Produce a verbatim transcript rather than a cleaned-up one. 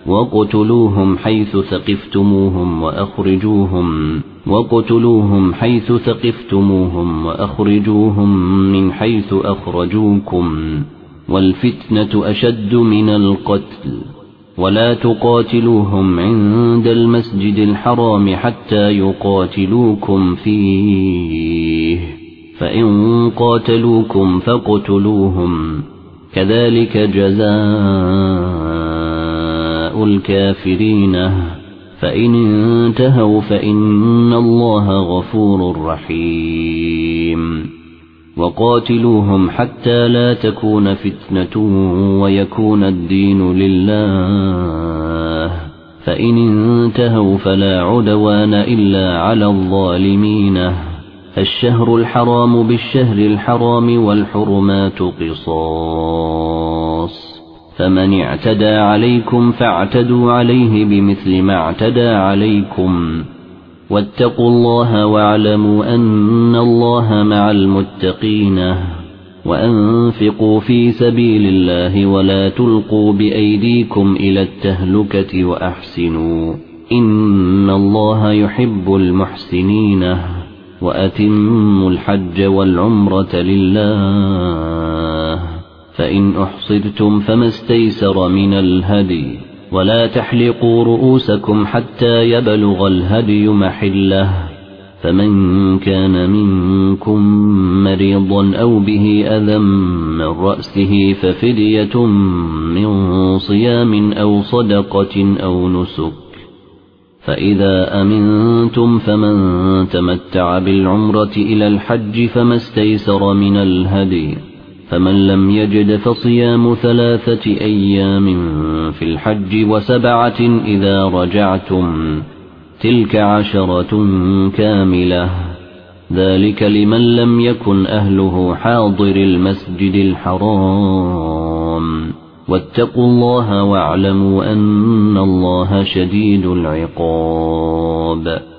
وَاقْتُلُوهُمْ حَيْثُ ثَقِفْتُمُوهُمْ وَأَخْرِجُوهُمْ وَاقْتُلُوهُمْ حَيْثُ ثَقِفْتُمُوهُمْ وَأَخْرِجُوهُمْ مِنْ حَيْثُ أَخْرَجُوكُمْ وَالْفِتْنَةُ أَشَدُّ مِنَ الْقَتْلِ وَلَا تُقَاتِلُوهُمْ عِندَ الْمَسْجِدِ الْحَرَامِ حَتَّى يُقَاتِلُوكُمْ فِيهِ فَإِنْ قَاتَلُوكُمْ فَاقْتُلُوهُمْ كَذَلِكَ جَزَاءُ الْكَافِرِينَ فَإِنِ انتهوا فَإِنَّ اللَّهَ غَفُورٌ رَحِيمٌ وَقَاتِلُوهُمْ حَتَّى لَا تَكُونَ فِتْنَةٌ وَيَكُونَ الدِّينُ لِلَّهِ فَإِنِ انتهوا فَلَا عُدْوَانَ إِلَّا عَلَى الظَّالِمِينَ الشهر الحرام بالشهر الحرام والحرمات قصاص فمن اعتدى عليكم فاعتدوا عليه بمثل ما اعتدى عليكم واتقوا الله واعلموا أن الله مع المتقين وأنفقوا في سبيل الله ولا تلقوا بأيديكم إلى التهلكة وأحسنوا إن الله يحب المحسنين وأتموا الحج والعمرة لله فإن أحصرتم فما استيسر من الهدي ولا تحلقوا رؤوسكم حتى يبلغ الهدي محله فمن كان منكم مريضا أو به أذى من رأسه ففدية من صيام أو صدقة أو نسك فإذا أمنتم فمن تمتع بالعمرة إلى الحج فما استيسر من الهدي فمن لم يجد فصيام ثلاثة أيام في الحج وسبعة إذا رجعتم تلك عشرة كاملة ذلك لمن لم يكن أهله حاضر المسجد الحرام واتقوا الله واعلموا أن الله شديد العقاب